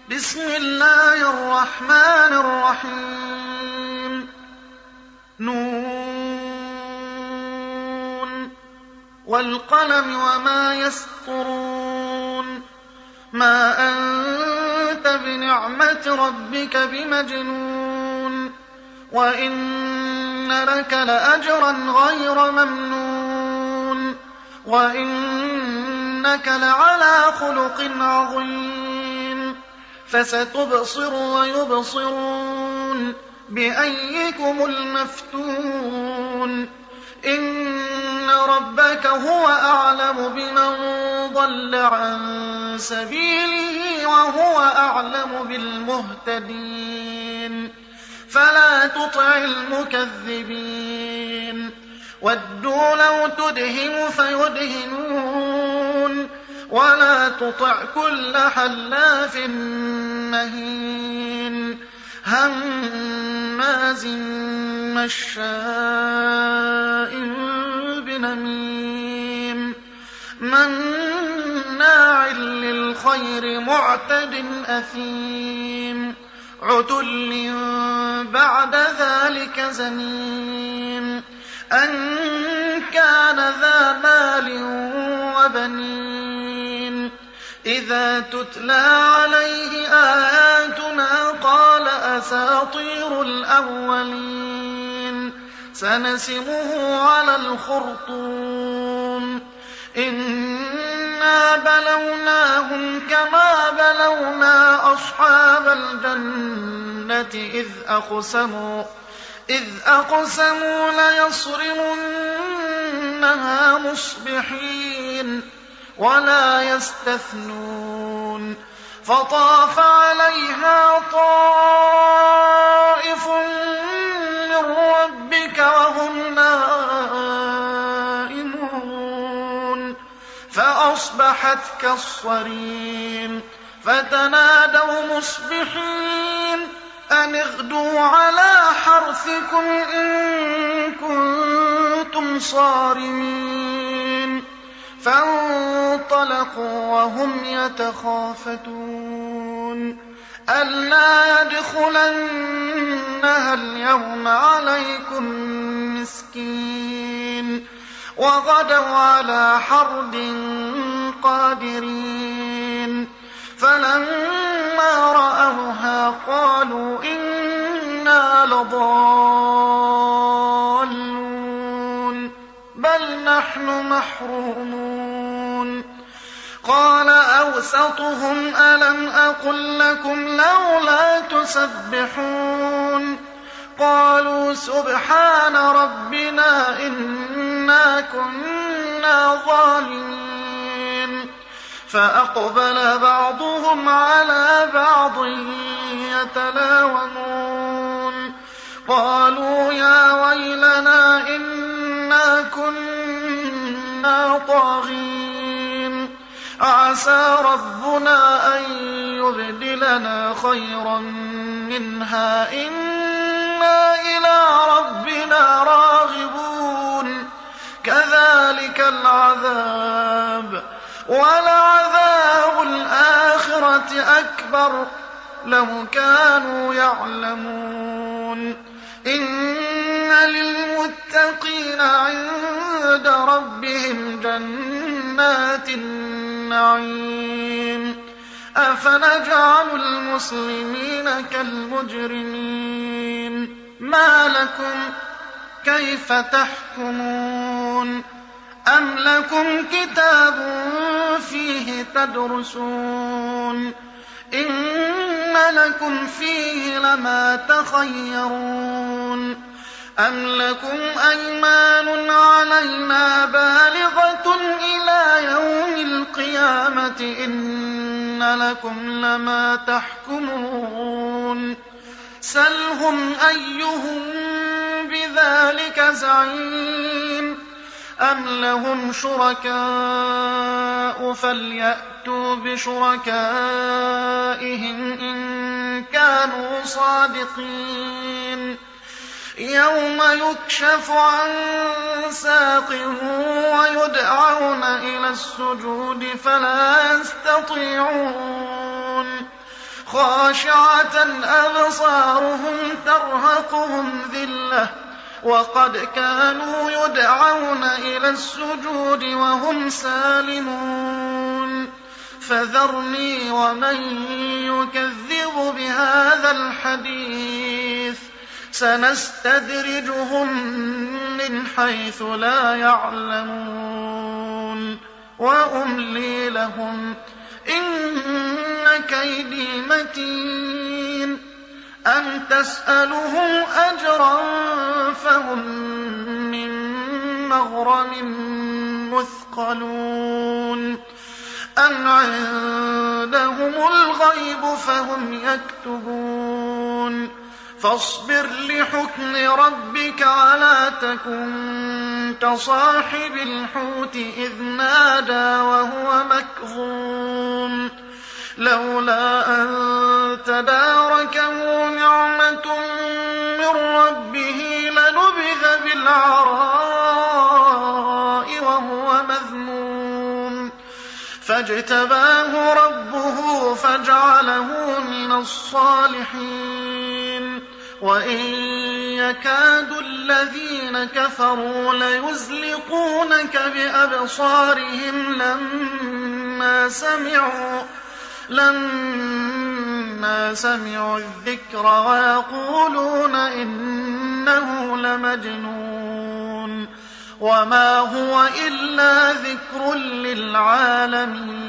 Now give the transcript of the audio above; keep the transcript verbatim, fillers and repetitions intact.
بسم الله الرحمن الرحيم نون والقلم وما يسطرون ما أنت بنعمة ربك بمجنون وإن لك لأجرا غير ممنون وإنك لعلى خلق عظيم فستبصر ويبصرون بأيكم المفتون إن ربك هو أعلم بمن ضل عن سبيله وهو أعلم بالمهتدين فلا تطع المكذبين ودوا لو تدهن فيدهنون ولا تطع كل حلاف مهين هماز مشاء بنميم مناع للخير معتد أثيم عتل بعد ذلك زنيم أن كان ذا مال وبنين إذا تتلى عليه آياتنا قال أساطير الأولين سنسمه على الخرطوم إنا بلوناهم كما بلونا أصحاب الجنة إذ أقسموا إذ أقسموا ليصرمنها مصبحين ولا يستثنون فطاف عليها طائف من ربك وهم نائمون فأصبحت كالصريم فتنادوا مصبحين أن اغدوا على حرثكم إن كنتم صارمين فانطلقوا وهم يتخافتون ألا يدخلنها اليوم عليكم مسكين وغدوا على حرد قادرين فلما رأوها قالوا إنا لضالون بل نحن محرومون قال أوسطهم ألم أقل لكم لولا تسبحون قالوا سبحان ربنا إنا كنا ظالمين فأقبل بعضهم على بعض يتلاومون قالوا يا ويلنا إنا كنا طاغين عسى ربنا أن يبدلنا خيرا منها إنا إلى ربنا راغبون كذلك العذاب ولعذاب الآخرة أكبر لو كانوا يعلمون إن للمتقين عند ربهم جنات النعيم أفنجعل المسلمين كالمجرمين ما لكم كيف تحكمون أم لكم كتاب فيه تدرسون إن لكم فيه لما تخيرون أم لكم أيمان علينا بالغة إلى يوم القيامة إن لكم لما تحكمون سلهم أيهم بذلك زعيم أم لهم شركاء فليأتوا بشركائهم إن كانوا صادقين يوم يكشف عن ساق ويدعون إلى السجود فلا يستطيعون خاشعة أبصارهم ترهقهم ذلة وقد كانوا يدعون إلى السجود وهم سالمون فذرني ومن يكذب بهذا الحديث سنستدرجهم من حيث لا يعلمون وأملي لهم إن كيدي متين أم تسألهم أجرا فهم من مغرم مثقلون أم عندهم الغيب فهم يكتبون فاصبر لحكم ربك ولا تكن كصاحب الحوت إذ نادى وهو مكظوم لولا أن تداركه نعمة من ربه لنبذ بالعراء وهو مذموم فاجتباه ربه فجعله من الصالحين وإن يكاد الذين كفروا ليزلقونك بأبصارهم لما سمعوا لما سمعوا الذكر ويقولون إنه لمجنون وما هو إلا ذكر للعالمين